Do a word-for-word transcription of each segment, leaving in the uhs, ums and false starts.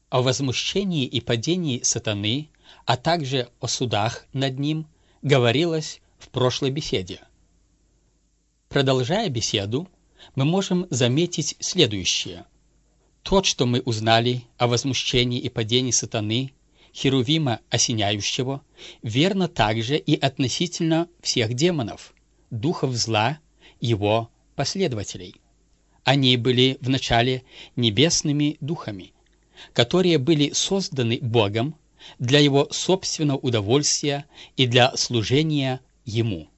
О возмущении и падении сатаны, а также о судах над ним, говорилось в прошлой беседе. Продолжая беседу, мы можем заметить следующее. То, что мы узнали о возмущении и падении сатаны, Херувима осеняющего, верно также и относительно всех демонов, духов зла, его последователей. Они были вначале небесными духами, которые были созданы Богом для его собственного удовольствия и для служения ему.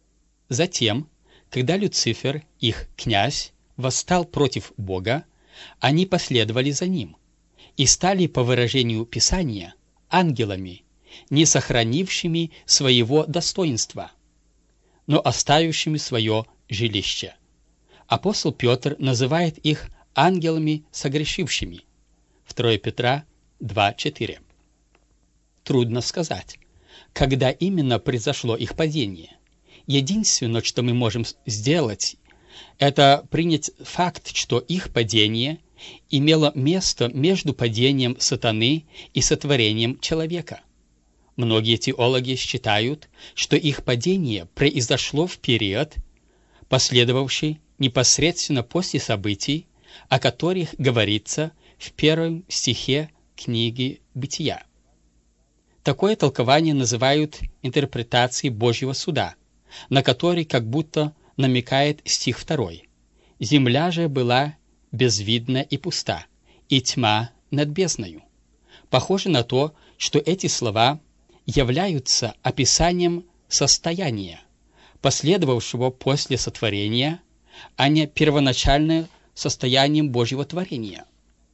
Затем, когда Люцифер, их князь, восстал против Бога, они последовали за ним и стали, по выражению Писания, ангелами, не сохранившими своего достоинства, но оставившими свое жилище. Апостол Петр называет их ангелами согрешившими. второе Петра два четыре. Трудно сказать, когда именно произошло их падение. Единственное, что мы можем сделать, это принять факт, что их падение имело место между падением сатаны и сотворением человека. Многие теологи считают, что их падение произошло в период, последовавший непосредственно после событий, о которых говорится в первом стихе книги Бытия. Такое толкование называют интерпретацией Божьего суда, на который как будто намекает стих второй. «Земля же была безвидна и пуста, и тьма над бездною». Похоже на то, что эти слова являются описанием состояния, последовавшего после сотворения, а не первоначальным состоянием Божьего творения.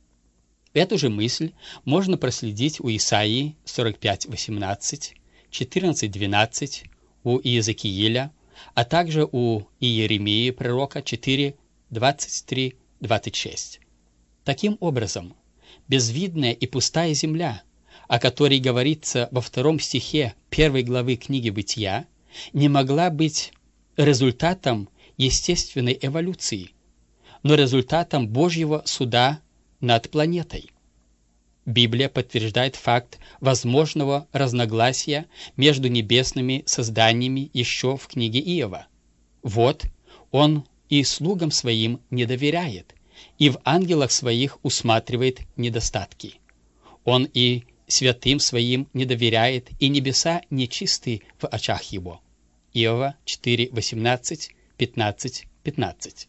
Эту же мысль можно проследить у Исаии сорок пять восемнадцать, четырнадцать двенадцать, у Иезекииля, а также у Иеремии пророка четыре двадцать три двадцать шесть. Таким образом, безвидная и пустая земля, о которой говорится во втором стихе первой главы книги Бытия, не могла быть результатом естественной эволюции, но результатом Божьего суда над планетой. Библия подтверждает факт возможного разногласия между небесными созданиями еще в книге Иова. Вот, он и слугам своим не доверяет, и в ангелах своих усматривает недостатки. Он и святым своим не доверяет, и небеса нечисты в очах его. Иова четыре восемнадцать, пятнадцать пятнадцать.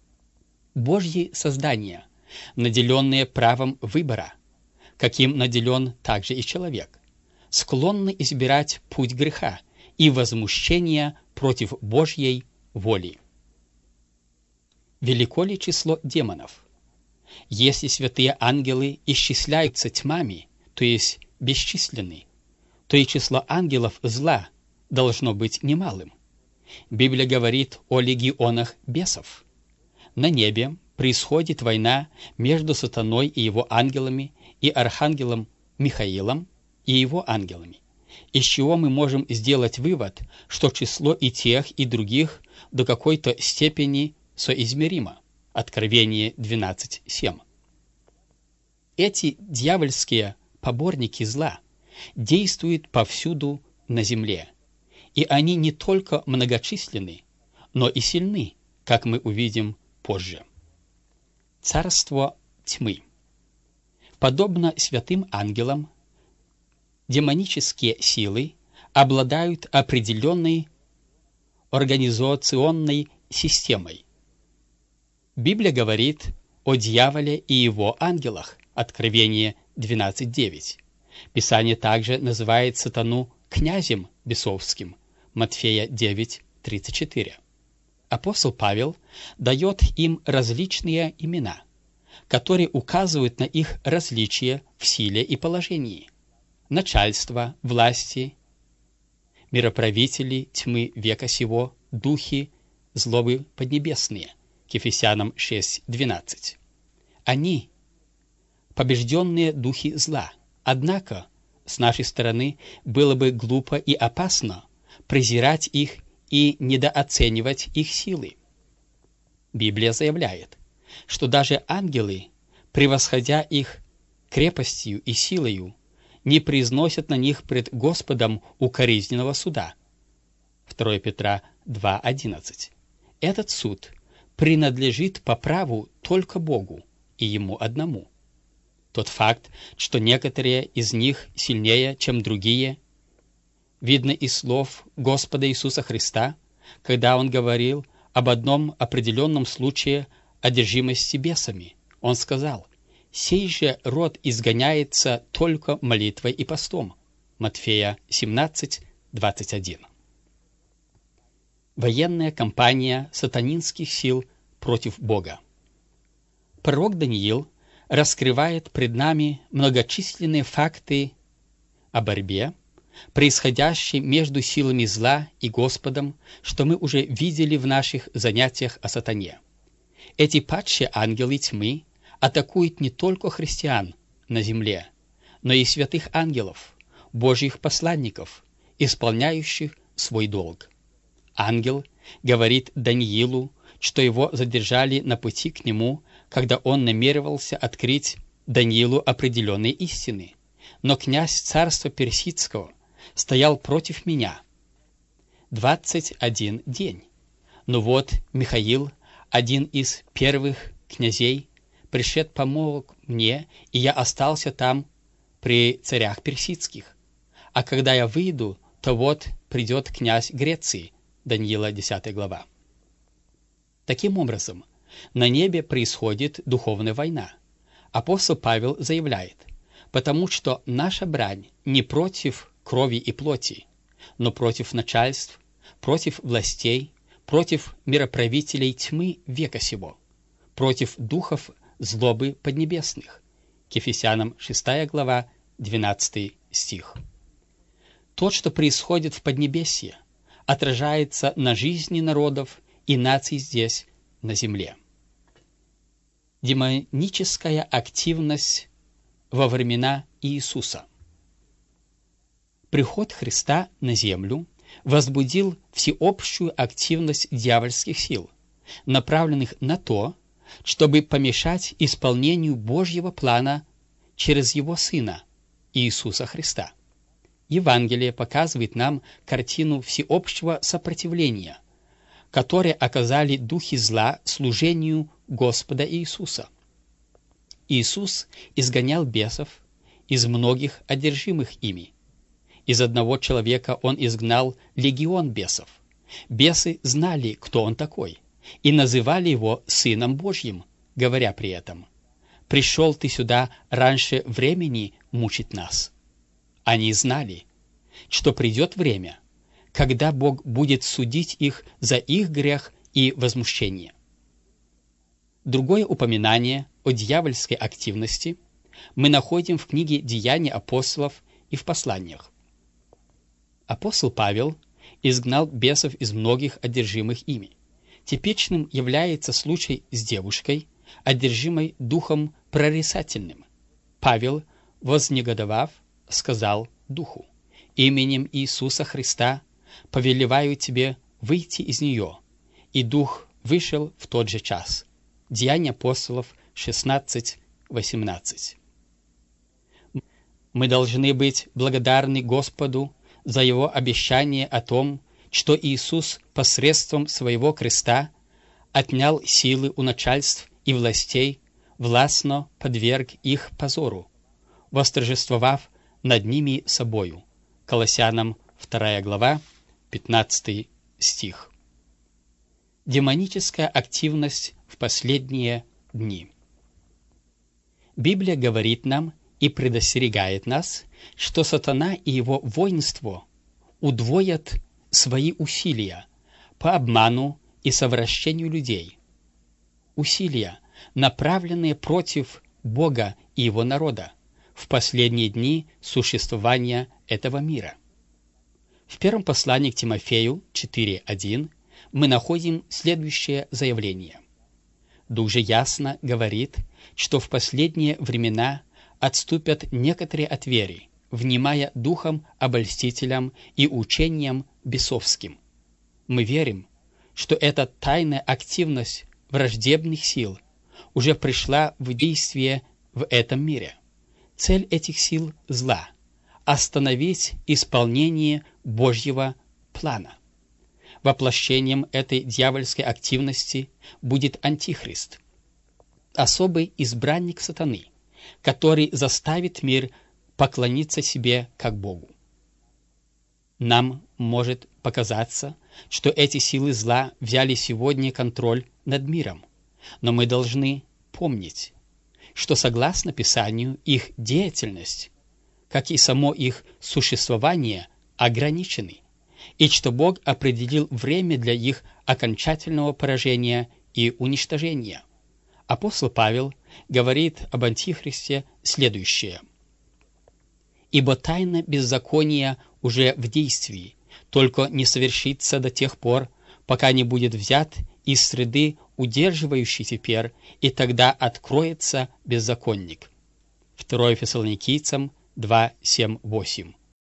Божьи создания, наделенные правом выбора, каким наделен также и человек, склонны избирать путь греха и возмущения против Божьей воли. Велико ли число демонов? Если святые ангелы исчисляются тьмами, то есть бесчисленны, то и число ангелов зла должно быть немалым. Библия говорит о легионах бесов. На небе происходит война между сатаной и его ангелами и архангелом Михаилом и его ангелами, из чего мы можем сделать вывод, что число и тех, и других до какой-то степени соизмеримо. Откровение двенадцать семь. Эти дьявольские поборники зла действуют повсюду на земле, и они не только многочисленны, но и сильны, как мы увидим позже. Царство тьмы. Подобно святым ангелам, демонические силы обладают определенной организационной системой. Библия говорит о дьяволе и его ангелах. Откровение двенадцать девять. Писание также называет сатану князем бесовским. Матфея девять тридцать четыре. Апостол Павел дает им различные имена, которые указывают на их различия в силе и положении. Начальство, власти, мироправители тьмы века сего, духи, злобы поднебесные. К Ефесянам шесть двенадцать. Они – побежденные духи зла. Однако, с нашей стороны, было бы глупо и опасно презирать их и недооценивать их силы. Библия заявляет, что даже ангелы, превосходя их крепостью и силою, не произносят на них пред Господом укоризненного суда. второе Петра два одиннадцать. Этот суд принадлежит по праву только Богу и Ему одному. Тот факт, что некоторые из них сильнее, чем другие, видно из слов Господа Иисуса Христа, когда Он говорил об одном определенном случае одержимости бесами. Он сказал: «Сей же род изгоняется только молитвой и постом». Матфея семнадцать двадцать один. Военная кампания сатанинских сил против Бога. Пророк Даниил раскрывает пред нами многочисленные факты о борьбе, происходящей между силами зла и Господом, что мы уже видели в наших занятиях о сатане. Эти падшие ангелы тьмы атакуют не только христиан на земле, но и святых ангелов, Божьих посланников, исполняющих свой долг. Ангел говорит Даниилу, что его задержали на пути к нему, когда он намеревался открыть Даниилу определенные истины. Но князь царства персидского стоял против меня. Двадцать один день. Но вот Михаил, один из первых князей, пришед помог мне, и я остался там при царях персидских. А когда я выйду, то вот придет князь Греции. Даниила десятая глава. Таким образом, на небе происходит духовная война. Апостол Павел заявляет: «Потому что наша брань не против крови и плоти, но против начальств, против властей, против мироправителей тьмы века сего, против духов злобы поднебесных». К Ефесянам шестая глава, двенадцатый стих. То, что происходит в Поднебесье, отражается на жизни народов и наций здесь, на земле. Демоническая активность во времена Иисуса. Приход Христа на землю возбудил всеобщую активность дьявольских сил, направленных на то, чтобы помешать исполнению Божьего плана через Его Сына, Иисуса Христа. Евангелие показывает нам картину всеобщего сопротивления, которое оказали духи зла служению Господа Иисуса. Иисус изгонял бесов из многих одержимых ими. Из одного человека Он изгнал легион бесов. Бесы знали, кто Он такой, и называли Его Сыном Божьим, говоря при этом: «Пришел Ты сюда раньше времени мучить нас». Они знали, что придет время, когда Бог будет судить их за их грех и возмущение. Другое упоминание о дьявольской активности мы находим в книге «Деяния апостолов» и в посланиях. Апостол Павел изгнал бесов из многих одержимых ими. Типичным является случай с девушкой, одержимой духом прорицательным. Павел, вознегодовав, сказал духу: «Именем Иисуса Христа повелеваю тебе выйти из нее». И дух вышел в тот же час. Деяния апостолов шестнадцать восемнадцать. Мы должны быть благодарны Господу за Его обещание о том, что Иисус посредством Своего креста отнял силы у начальств и властей, властно подверг их позору, восторжествовав над ними собою. Колоссянам вторая глава, пятнадцатый стих. Демоническая активность в последние дни. Библия говорит нам и предостерегает нас, что сатана и его воинство удвоят свои усилия по обману и совращению людей. Усилия, направленные против Бога и Его народа в последние дни существования этого мира. В первом послании к Тимофею четыре один мы находим следующее заявление. Дух же ясно говорит, что в последние времена отступят некоторые от веры, внимая духом обольстителям и учениям бесовским. Мы верим, что эта тайная активность враждебных сил уже пришла в действие в этом мире. цель этих сил зла – остановить исполнение Божьего плана. Воплощением этой дьявольской активности будет Антихрист, особый избранник сатаны, который заставит мир поклониться себе как Богу. Нам может показаться, что эти силы зла взяли сегодня контроль над миром, но мы должны помнить, что согласно Писанию их деятельность, как и само их существование, ограничены, и что Бог определил время для их окончательного поражения и уничтожения. Апостол Павел говорит об Антихристе следующее: «Ибо тайна беззакония уже в действии, только не совершится до тех пор, пока не будет взят из среды, удерживающей теперь, и тогда откроется беззаконник». второе Фессалоникийцам два, семь, восемь.